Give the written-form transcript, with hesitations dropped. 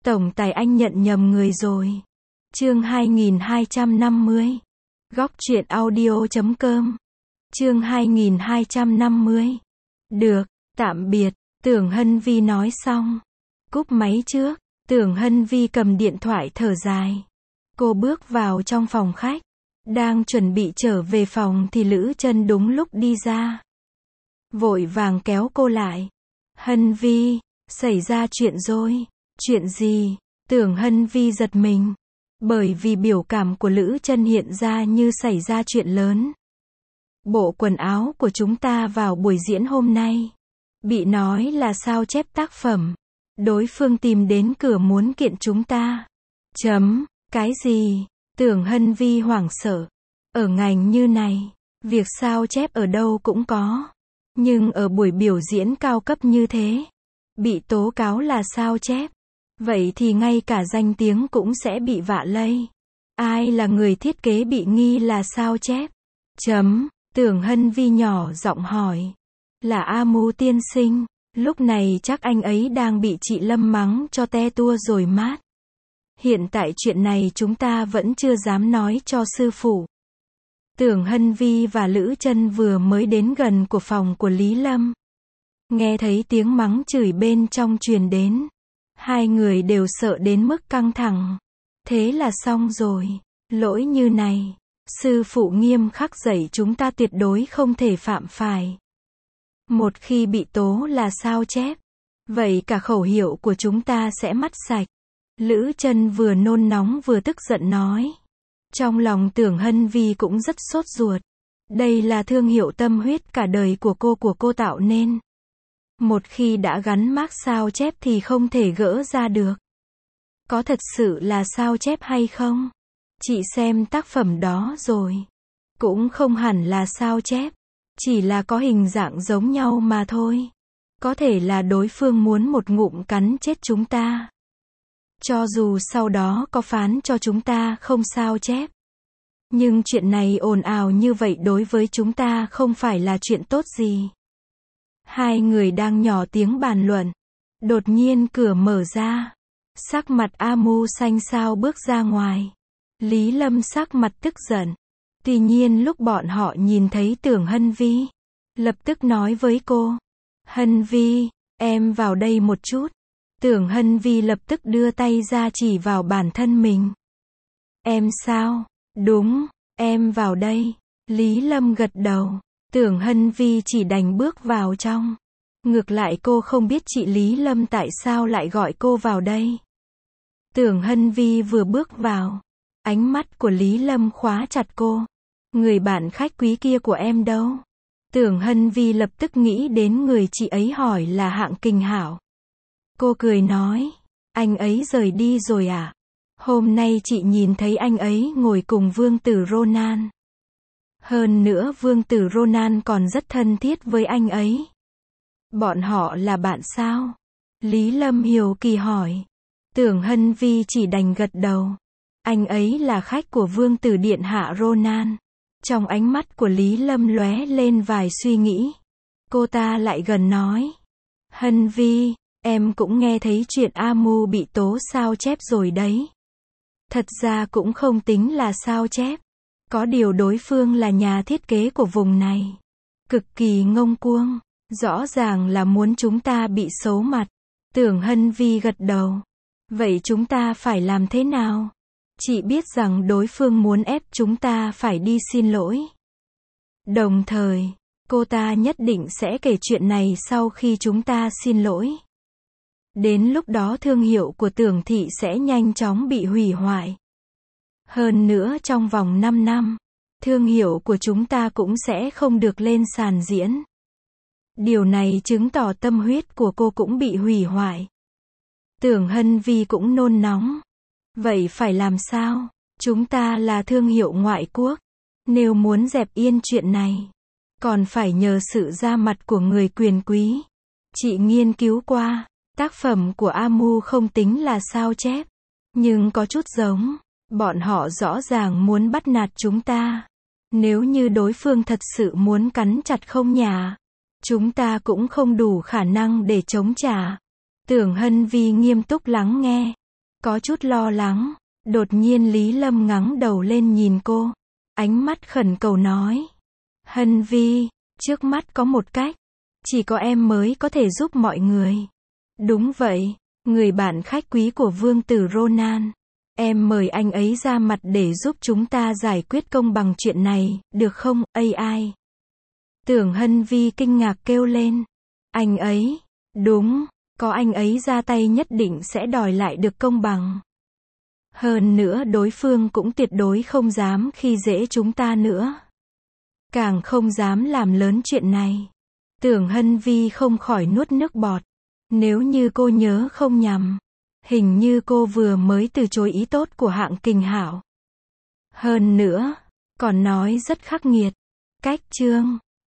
Tổng tài anh nhận nhầm người rồi. Chương 2250. Góc truyện audio.com. Chương 2250. Được, tạm biệt, Tưởng Hân Vi nói xong. Cúp máy trước, Tưởng Hân Vi cầm điện thoại thở dài. Cô bước vào trong phòng khách. Đang chuẩn bị trở về phòng thì Lữ Chân đúng lúc đi ra. Vội vàng kéo cô lại. Hân Vi, xảy ra chuyện rồi. Chuyện gì? Tưởng Hân Vi giật mình. Bởi vì biểu cảm của Lữ Chân hiện ra như xảy ra chuyện lớn. Bộ quần áo của chúng ta vào buổi diễn hôm nay bị nói là sao chép tác phẩm. Đối phương tìm đến cửa muốn kiện chúng ta. Cái gì? Tưởng Hân Vi hoảng sợ. Ở ngành như này, việc sao chép ở đâu cũng có. Nhưng ở buổi biểu diễn cao cấp như thế, bị tố cáo là sao chép. Vậy thì ngay cả danh tiếng cũng sẽ bị vạ lây. Ai là người thiết kế bị nghi là sao chép? Tưởng Hân Vi nhỏ giọng hỏi. Là Amu tiên sinh. Lúc này chắc anh ấy đang bị chị Lâm mắng cho te tua rồi mát. Hiện tại chuyện này chúng ta vẫn chưa dám nói cho sư phụ. Tưởng Hân Vi và Lữ Chân vừa mới đến gần của phòng của Lý Lâm. Nghe thấy tiếng mắng chửi bên trong truyền đến. Hai người đều sợ đến mức căng thẳng. Thế là xong rồi. Lỗi như này, sư phụ nghiêm khắc dạy chúng ta tuyệt đối không thể phạm phải. Một khi bị tố là sao chép, vậy cả khẩu hiệu của chúng ta sẽ mất sạch. Lữ Chân vừa nôn nóng vừa tức giận nói. Trong lòng Tưởng Hân Vi cũng rất sốt ruột. Đây là thương hiệu tâm huyết cả đời của cô tạo nên. Một khi đã gắn mác sao chép thì không thể gỡ ra được. Có thật sự là sao chép hay không? Chị xem tác phẩm đó rồi. Cũng không hẳn là sao chép. Chỉ là có hình dạng giống nhau mà thôi. Có thể là đối phương muốn một ngụm cắn chết chúng ta. Cho dù sau đó có phán cho chúng ta không sao chép. Nhưng chuyện này ồn ào như vậy đối với chúng ta không phải là chuyện tốt gì. Hai người đang nhỏ tiếng bàn luận. Đột nhiên cửa mở ra. Sắc mặt Amu xanh xao bước ra ngoài. Lý Lâm sắc mặt tức giận. Tuy nhiên lúc bọn họ nhìn thấy Tưởng Hân Vi, lập tức nói với cô. Hân Vi, em vào đây một chút. Tưởng Hân Vi lập tức đưa tay ra chỉ vào bản thân mình. Em sao? Đúng, em vào đây. Lý Lâm gật đầu. Tưởng Hân Vi chỉ đành bước vào trong. Ngược lại cô không biết chị Lý Lâm tại sao lại gọi cô vào đây. Tưởng Hân Vi vừa bước vào, ánh mắt của Lý Lâm khóa chặt cô. Người bạn khách quý kia của em đâu? Tưởng Hân Vi lập tức nghĩ đến người chị ấy hỏi là Hạng Kình Hảo. Cô cười nói, anh ấy rời đi rồi à? Hôm nay chị nhìn thấy anh ấy ngồi cùng Vương tử Ronan. Hơn nữa Vương tử Ronan còn rất thân thiết với anh ấy. Bọn họ là bạn sao? Lý Lâm hiếu kỳ hỏi. Tưởng Hân Vi chỉ đành gật đầu. Anh ấy là khách của Vương tử điện hạ Ronan. Trong ánh mắt của Lý Lâm lóe lên vài suy nghĩ. Cô ta lại gần nói. Hân Vi, em cũng nghe thấy chuyện Amu bị tố sao chép rồi đấy. Thật ra cũng không tính là sao chép. Có điều đối phương là nhà thiết kế của vùng này. Cực kỳ ngông cuồng. Rõ ràng là muốn chúng ta bị xấu mặt. Tưởng Hân Vi gật đầu. Vậy chúng ta phải làm thế nào? Chị biết rằng đối phương muốn ép chúng ta phải đi xin lỗi. Đồng thời, cô ta nhất định sẽ kể chuyện này sau khi chúng ta xin lỗi. Đến lúc đó thương hiệu của Tưởng thị sẽ nhanh chóng bị hủy hoại. Hơn nữa trong vòng 5 năm, thương hiệu của chúng ta cũng sẽ không được lên sàn diễn. Điều này chứng tỏ tâm huyết của cô cũng bị hủy hoại. Tưởng Hân Vi cũng nôn nóng. Vậy phải làm sao? Chúng ta là thương hiệu ngoại quốc. Nếu muốn dẹp yên chuyện này, còn phải nhờ sự ra mặt của người quyền quý. Chị nghiên cứu qua, tác phẩm của Amu không tính là sao chép. Nhưng có chút giống. Bọn họ rõ ràng muốn bắt nạt chúng ta. Nếu như đối phương thật sự muốn cắn chặt không nhả, chúng ta cũng không đủ khả năng để chống trả. Tưởng Hân Vi nghiêm túc lắng nghe. Có chút lo lắng. Đột nhiên Lý Lâm ngẩng đầu lên nhìn cô. Ánh mắt khẩn cầu nói. Hân Vi, trước mắt có một cách. Chỉ có em mới có thể giúp mọi người. Đúng vậy, người bạn khách quý của vương tử Ronan. Em mời anh ấy ra mặt để giúp chúng ta giải quyết công bằng chuyện này, được không, AI? Tưởng Hân Vi kinh ngạc kêu lên. Anh ấy? Đúng, có anh ấy ra tay nhất định sẽ đòi lại được công bằng. Hơn nữa đối phương cũng tuyệt đối không dám khi dễ chúng ta nữa. Càng không dám làm lớn chuyện này. Tưởng Hân Vi không khỏi nuốt nước bọt. Nếu như cô nhớ không nhầm, hình như cô vừa mới từ chối ý tốt của Hạng Kình Hảo. Hơn nữa, còn nói rất khắc nghiệt. Cách chương